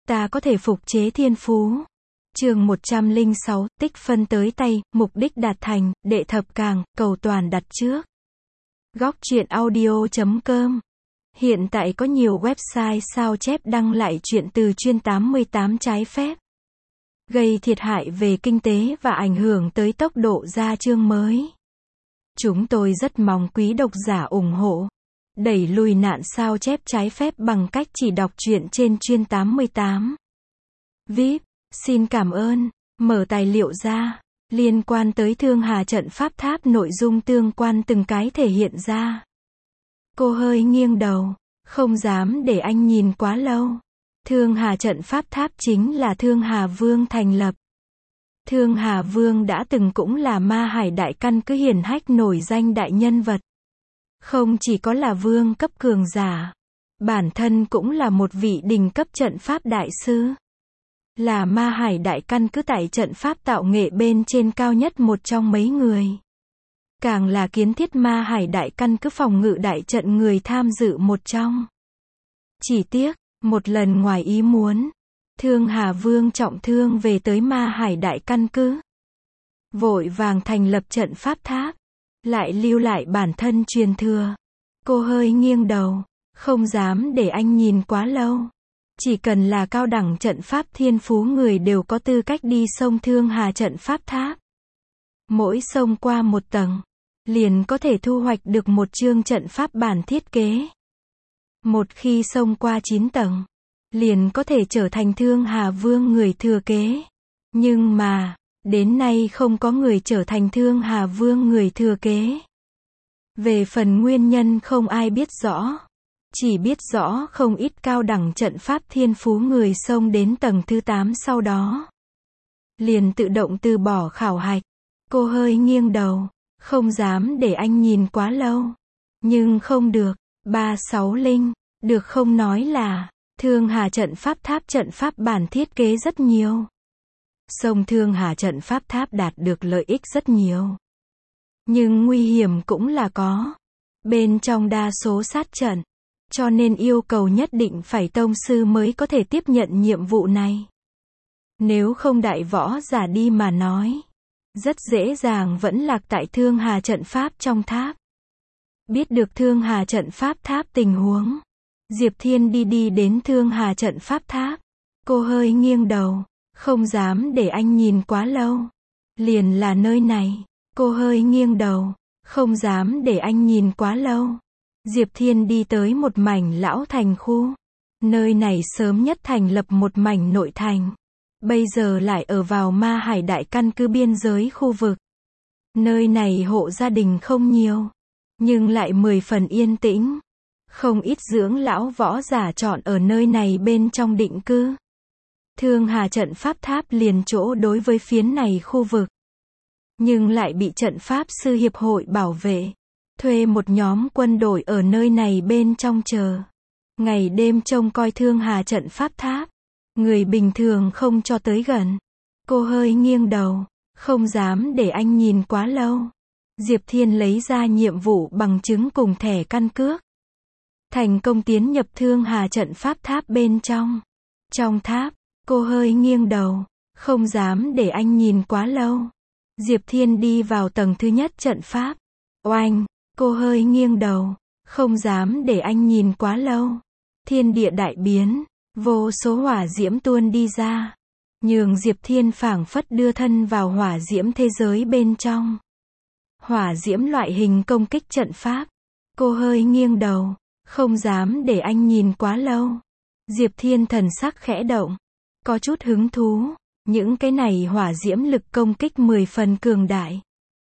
ta có thể phục chế thiên phú. Chương 106, tích phân tới tay, mục đích đạt thành, đệ thập càng, cầu toàn đặt trước. Góc truyện audio.com. Hiện tại có nhiều website sao chép đăng lại truyện từ chuyên 88 trái phép, gây thiệt hại về kinh tế và ảnh hưởng tới tốc độ ra chương mới. Chúng tôi rất mong quý độc giả ủng hộ, đẩy lùi nạn sao chép trái phép bằng cách chỉ đọc truyện trên chuyên 88. VIP, xin cảm ơn. Mở tài liệu ra. Liên quan tới Thương Hà trận pháp tháp, nội dung tương quan từng cái thể hiện ra. Cô hơi nghiêng đầu, không dám để anh nhìn quá lâu. Thương Hà trận pháp tháp chính là Thương Hà Vương thành lập. Thương Hà Vương đã từng cũng là Ma Hải đại căn cứ hiển hách nổi danh đại nhân vật. Không chỉ có là vương cấp cường giả, bản thân cũng là một vị đỉnh cấp trận pháp đại sư. Là Ma Hải đại căn cứ tại trận pháp tạo nghệ bên trên cao nhất một trong mấy người. Càng là kiến thiết Ma Hải đại căn cứ phòng ngự đại trận người tham dự một trong. Chỉ tiếc, một lần ngoài ý muốn, Thương Hà Vương trọng thương về tới Ma Hải đại căn cứ. Vội vàng thành lập trận pháp tháp, lại lưu lại bản thân truyền thừa. Cô hơi nghiêng đầu, không dám để anh nhìn quá lâu. Chỉ cần là cao đẳng trận pháp thiên phú người đều có tư cách đi xông Thương Hà trận pháp tháp. Mỗi xông qua một tầng, liền có thể thu hoạch được một chương trận pháp bản thiết kế. Một khi xông qua 9 tầng, liền có thể trở thành Thương Hà Vương người thừa kế. Nhưng mà, đến nay không có người trở thành Thương Hà Vương người thừa kế. Về phần nguyên nhân không ai biết rõ. Chỉ biết rõ không ít cao đẳng trận pháp thiên phú người xông đến tầng thứ 8 sau đó liền tự động từ bỏ khảo hạch. Cô hơi nghiêng đầu, không dám để anh nhìn quá lâu. Nhưng không được, 360, được không nói là, Thương Hà trận pháp tháp trận pháp bản thiết kế rất nhiều. Xông Thương Hà trận pháp tháp đạt được lợi ích rất nhiều. Nhưng nguy hiểm cũng là có. Bên trong đa số sát trận. Cho nên yêu cầu nhất định phải tông sư mới có thể tiếp nhận nhiệm vụ này. Nếu không đại võ giả đi mà nói, rất dễ dàng vẫn lạc tại Thương Hà trận pháp trong tháp. Biết được Thương Hà trận pháp tháp tình huống, Diệp Thiên đi đến Thương Hà trận pháp tháp. Cô hơi nghiêng đầu, không dám để anh nhìn quá lâu. Liền là nơi này. Cô hơi nghiêng đầu, không dám để anh nhìn quá lâu. Diệp Thiên đi tới một mảnh lão thành khu. Nơi này sớm nhất thành lập một mảnh nội thành. Bây giờ lại ở vào Ma Hải đại căn cứ biên giới khu vực. Nơi này hộ gia đình không nhiều, nhưng lại 10 phần yên tĩnh. Không ít dưỡng lão võ giả chọn ở nơi này bên trong định cư. Thương Hà trận pháp tháp liền chỗ đối với phiến này khu vực. Nhưng lại bị trận pháp sư hiệp hội bảo vệ. Thuê một nhóm quân đội ở nơi này bên trong chờ. Ngày đêm trông coi Thương Hà trận pháp tháp. Người bình thường không cho tới gần. Cô hơi nghiêng đầu, không dám để anh nhìn quá lâu. Diệp Thiên lấy ra nhiệm vụ bằng chứng cùng thẻ căn cước. Thành công tiến nhập Thương Hà trận pháp tháp bên trong. Trong tháp, cô hơi nghiêng đầu, không dám để anh nhìn quá lâu. Diệp Thiên đi vào tầng thứ nhất trận pháp. Oanh! Cô hơi nghiêng đầu, không dám để anh nhìn quá lâu. Thiên địa đại biến, vô số hỏa diễm tuôn đi ra. Nhường Diệp Thiên phảng phất đưa thân vào hỏa diễm thế giới bên trong. Hỏa diễm loại hình công kích trận pháp. Cô hơi nghiêng đầu, không dám để anh nhìn quá lâu. Diệp Thiên thần sắc khẽ động, có chút hứng thú. Những cái này hỏa diễm lực công kích 10 phần cường đại.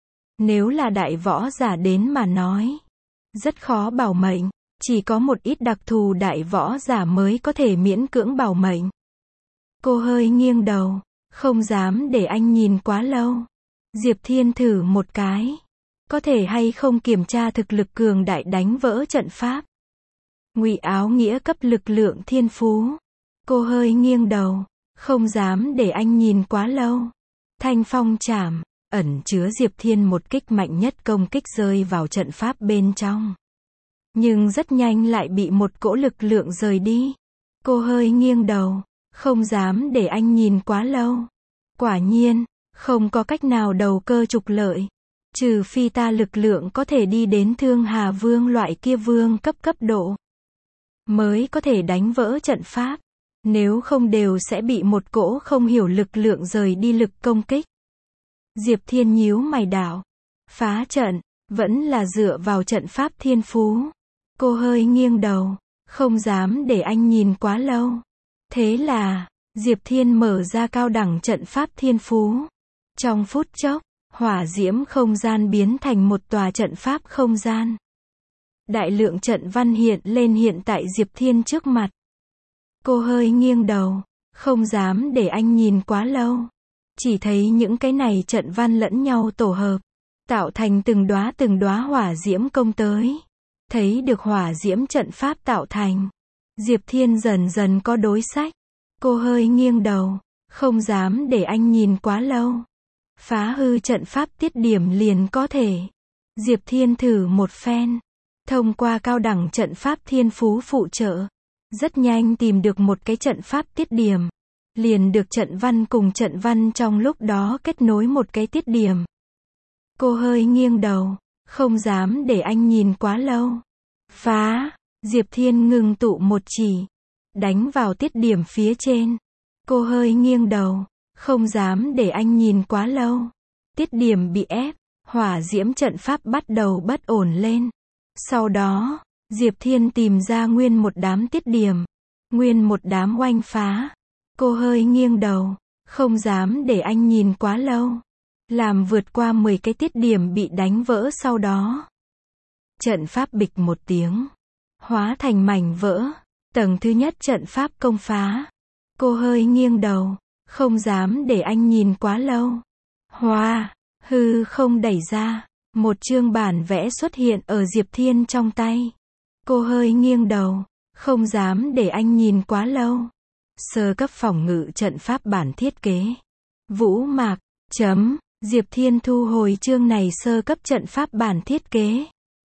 Nếu là đại võ giả đến mà nói, rất khó bảo mệnh, chỉ có một ít đặc thù đại võ giả mới có thể miễn cưỡng bảo mệnh. Cô hơi nghiêng đầu, không dám để anh nhìn quá lâu. Diệp Thiên thử một cái, có thể hay không kiểm tra thực lực cường đại đánh vỡ trận pháp. Ngụy áo nghĩa cấp lực lượng thiên phú. Cô hơi nghiêng đầu, không dám để anh nhìn quá lâu. Thanh phong chảm. Ẩn chứa Diệp Thiên một kích mạnh nhất công kích rơi vào trận pháp bên trong. Nhưng rất nhanh lại bị một cỗ lực lượng rời đi. Cô hơi nghiêng đầu, không dám để anh nhìn quá lâu. Quả nhiên, không có cách nào đầu cơ trục lợi. Trừ phi ta lực lượng có thể đi đến Thương Hà Vương loại kia vương cấp độ. Mới có thể đánh vỡ trận pháp. Nếu không đều sẽ bị một cỗ không hiểu lực lượng rời đi lực công kích. Diệp Thiên nhíu mày đạo. Phá trận, vẫn là dựa vào trận pháp thiên phú. Cô hơi nghiêng đầu, không dám để anh nhìn quá lâu. Thế là, Diệp Thiên mở ra cao đẳng trận pháp thiên phú. Trong phút chốc, hỏa diễm không gian biến thành một tòa trận pháp không gian. Đại lượng trận văn hiện lên hiện tại Diệp Thiên trước mặt. Cô hơi nghiêng đầu, không dám để anh nhìn quá lâu. Chỉ thấy những cái này trận văn lẫn nhau tổ hợp, tạo thành từng đóa hỏa diễm công tới. Thấy được hỏa diễm trận pháp tạo thành, Diệp Thiên dần dần có đối sách. Cô hơi nghiêng đầu, không dám để anh nhìn quá lâu. Phá hư trận pháp tiết điểm liền có thể. Diệp Thiên thử một phen, thông qua cao đẳng trận pháp thiên phú phụ trợ, rất nhanh tìm được một cái trận pháp tiết điểm. Liền được trận văn cùng trận văn trong lúc đó kết nối một cái tiết điểm. Cô hơi nghiêng đầu, không dám để anh nhìn quá lâu. Phá, Diệp Thiên ngừng tụ một chỉ, đánh vào tiết điểm phía trên. Cô hơi nghiêng đầu, không dám để anh nhìn quá lâu. Tiết điểm bị ép, hỏa diễm trận pháp bắt đầu bất ổn lên. Sau đó, Diệp Thiên tìm ra nguyên một đám tiết điểm, nguyên một đám oanh phá. Cô hơi nghiêng đầu, không dám để anh nhìn quá lâu. Làm vượt qua 10 cái tiết điểm bị đánh vỡ sau đó. Trận pháp bịch một tiếng, hóa thành mảnh vỡ. Tầng thứ nhất trận pháp công phá. Cô hơi nghiêng đầu, không dám để anh nhìn quá lâu. Hoa, hư không đẩy ra, một chương bản vẽ xuất hiện ở Diệp Thiên trong tay. Cô hơi nghiêng đầu, không dám để anh nhìn quá lâu. Sơ cấp phòng ngự trận pháp bản thiết kế. Vũ Mạc, Diệp Thiên thu hồi chương này sơ cấp trận pháp bản thiết kế.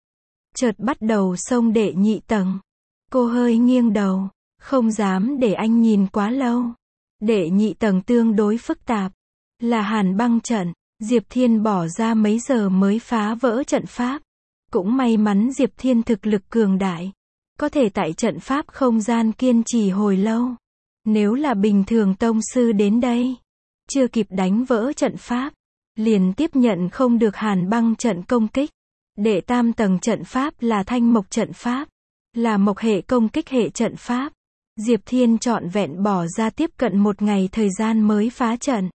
Chợt bắt đầu xông đệ nhị tầng. Cô hơi nghiêng đầu, không dám để anh nhìn quá lâu. Đệ nhị tầng tương đối phức tạp, là hàn băng trận. Diệp Thiên bỏ ra mấy giờ mới phá vỡ trận pháp. Cũng may mắn Diệp Thiên thực lực cường đại, có thể tại trận pháp không gian kiên trì hồi lâu. Nếu là bình thường tông sư đến đây, chưa kịp đánh vỡ trận pháp, liền tiếp nhận không được hàn băng trận công kích. Đệ tam tầng trận pháp là thanh mộc trận pháp, là mộc hệ công kích hệ trận pháp. Diệp Thiên trọn vẹn bỏ ra tiếp cận 1 ngày thời gian mới phá trận.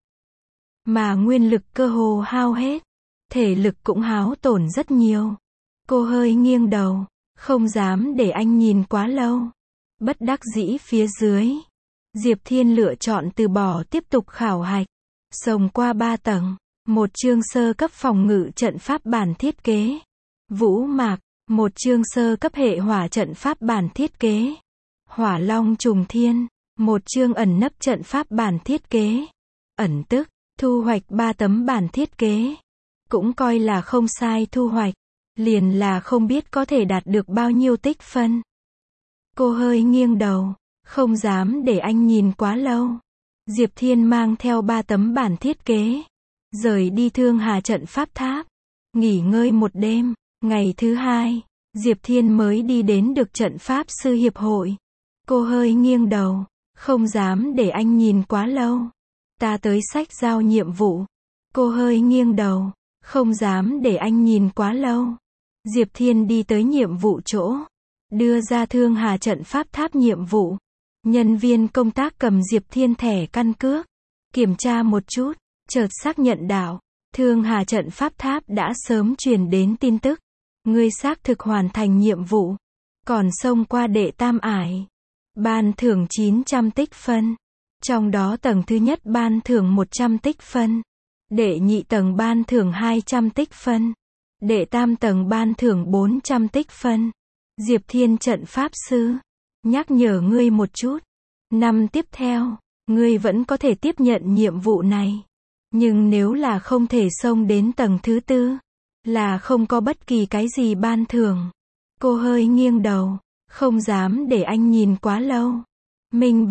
Mà nguyên lực cơ hồ hao hết, thể lực cũng hao tổn rất nhiều. Cô hơi nghiêng đầu, không dám để anh nhìn quá lâu. Bất đắc dĩ phía dưới, Diệp Thiên lựa chọn từ bỏ tiếp tục khảo hạch. Xông qua 3 tầng, một chương sơ cấp phòng ngự trận pháp bản thiết kế. Vũ Mạc, một chương sơ cấp hệ hỏa trận pháp bản thiết kế. Hỏa Long Trùng Thiên, một chương ẩn nấp trận pháp bản thiết kế. Ẩn tức, thu hoạch 3 tấm bản thiết kế. Cũng coi là không sai thu hoạch. Liền là không biết có thể đạt được bao nhiêu tích phân. Cô hơi nghiêng đầu, không dám để anh nhìn quá lâu. Diệp Thiên mang theo 3 tấm bản thiết kế, rời đi Thương Hà trận pháp tháp, nghỉ ngơi một đêm. Ngày thứ 2, Diệp Thiên mới đi đến được trận pháp sư hiệp hội. Cô hơi nghiêng đầu, không dám để anh nhìn quá lâu. Ta tới sách giao nhiệm vụ. Cô hơi nghiêng đầu, không dám để anh nhìn quá lâu. Diệp Thiên đi tới nhiệm vụ chỗ, đưa ra Thương Hà trận pháp tháp nhiệm vụ. Nhân viên công tác cầm Diệp Thiên thẻ căn cước, kiểm tra một chút, chợt xác nhận đạo, Thương Hà trận pháp tháp đã sớm truyền đến tin tức. Ngươi xác thực hoàn thành nhiệm vụ, còn xông qua đệ tam ải. Ban thưởng 900 tích phân. Trong đó tầng thứ nhất ban thưởng 100 tích phân. Đệ nhị tầng ban thưởng 200 tích phân. Đệ tam tầng ban thưởng 400 tích phân. Diệp Thiên trận pháp sư, nhắc nhở ngươi một chút. Năm tiếp theo, ngươi vẫn có thể tiếp nhận nhiệm vụ này. Nhưng nếu là không thể xông đến tầng thứ 4, là không có bất kỳ cái gì ban thưởng. Cô hơi nghiêng đầu, không dám để anh nhìn quá lâu. Minh bạch,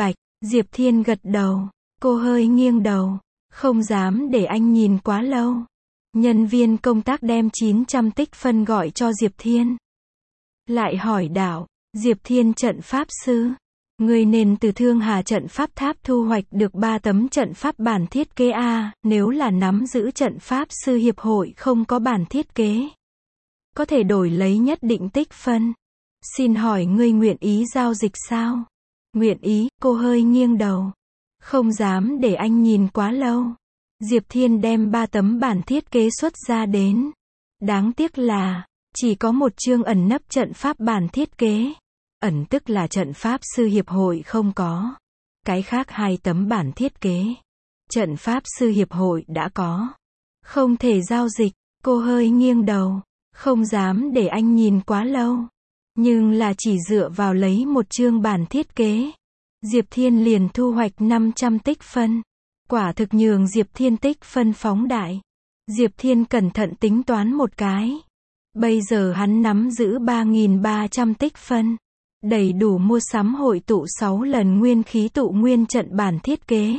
Diệp Thiên gật đầu. Cô hơi nghiêng đầu. Không dám để anh nhìn quá lâu. Nhân viên công tác đem 900 tích phân gọi cho Diệp Thiên. Lại hỏi đạo, Diệp Thiên trận pháp sư. Người nên từ Thương Hà trận pháp tháp thu hoạch được 3 tấm trận pháp bản thiết kế A, nếu là nắm giữ trận pháp sư hiệp hội không có bản thiết kế. Có thể đổi lấy nhất định tích phân. Xin hỏi ngươi nguyện ý giao dịch sao? Nguyện ý, cô hơi nghiêng đầu. Không dám để anh nhìn quá lâu. Diệp Thiên đem 3 tấm bản thiết kế xuất ra đến. Đáng tiếc là, chỉ có một chương ẩn nấp trận pháp bản thiết kế. Ẩn tức là trận pháp sư hiệp hội không có. Cái khác 2 tấm bản thiết kế. Trận pháp sư hiệp hội đã có. Không thể giao dịch, cô hơi nghiêng đầu. Không dám để anh nhìn quá lâu. Nhưng là chỉ dựa vào lấy một chương bản thiết kế. Diệp Thiên liền thu hoạch 500 tích phân. Quả thực nhường Diệp Thiên tích phân phóng đại. Diệp Thiên cẩn thận tính toán một cái. Bây giờ hắn nắm giữ 3.300 tích phân. Đầy đủ mua sắm hội tụ 6 lần nguyên khí tụ nguyên trận bản thiết kế.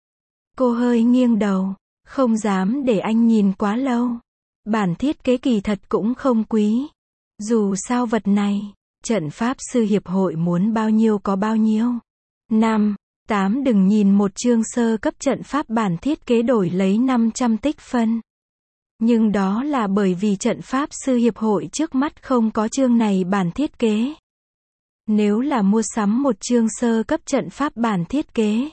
Cô hơi nghiêng đầu. Không dám để anh nhìn quá lâu. Bản thiết kế kỳ thật cũng không quý. Dù sao vật này, trận pháp sư hiệp hội muốn bao nhiêu có bao nhiêu. 5, 8 đừng nhìn một chương sơ cấp trận pháp bản thiết kế đổi lấy 500 tích phân. Nhưng đó là bởi vì trận pháp sư hiệp hội trước mắt không có chương này bản thiết kế. Nếu là mua sắm một chương sơ cấp trận pháp bản thiết kế,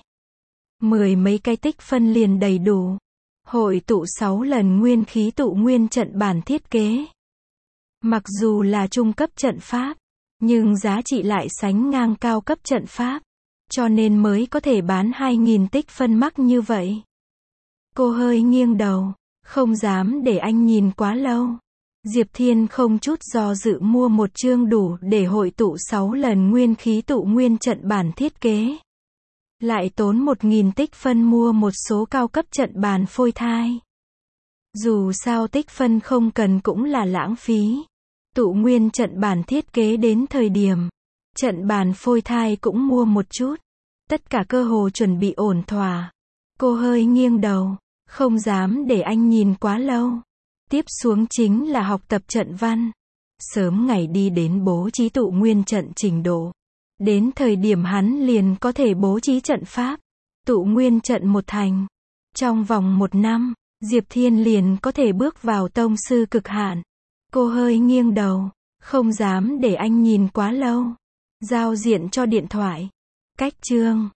10 mấy cái tích phân liền đầy đủ. Hội tụ 6 lần nguyên khí tụ nguyên trận bản thiết kế. Mặc dù là trung cấp trận pháp, nhưng giá trị lại sánh ngang cao cấp trận pháp. Cho nên mới có thể bán 2.000 tích phân mắc như vậy. Cô hơi nghiêng đầu. Không dám để anh nhìn quá lâu. Diệp Thiên không chút do dự mua một chương đủ để hội tụ 6 lần nguyên khí tụ nguyên trận bản thiết kế. Lại tốn 1.000 tích phân mua một số cao cấp trận bàn phôi thai. Dù sao tích phân không cần cũng là lãng phí. Tụ nguyên trận bản thiết kế đến thời điểm. Trận bàn phôi thai cũng mua một chút. Tất cả cơ hồ chuẩn bị ổn thỏa. Cô hơi nghiêng đầu. Không dám để anh nhìn quá lâu. Tiếp xuống chính là học tập trận văn. Sớm ngày đi đến bố trí tụ nguyên trận trình độ. Đến thời điểm hắn liền có thể bố trí trận pháp. Tụ nguyên trận một thành. Trong vòng 1 năm, Diệp Thiên liền có thể bước vào tông sư cực hạn. Cô hơi nghiêng đầu. Không dám để anh nhìn quá lâu. Giao diện cho điện thoại. Cách chương.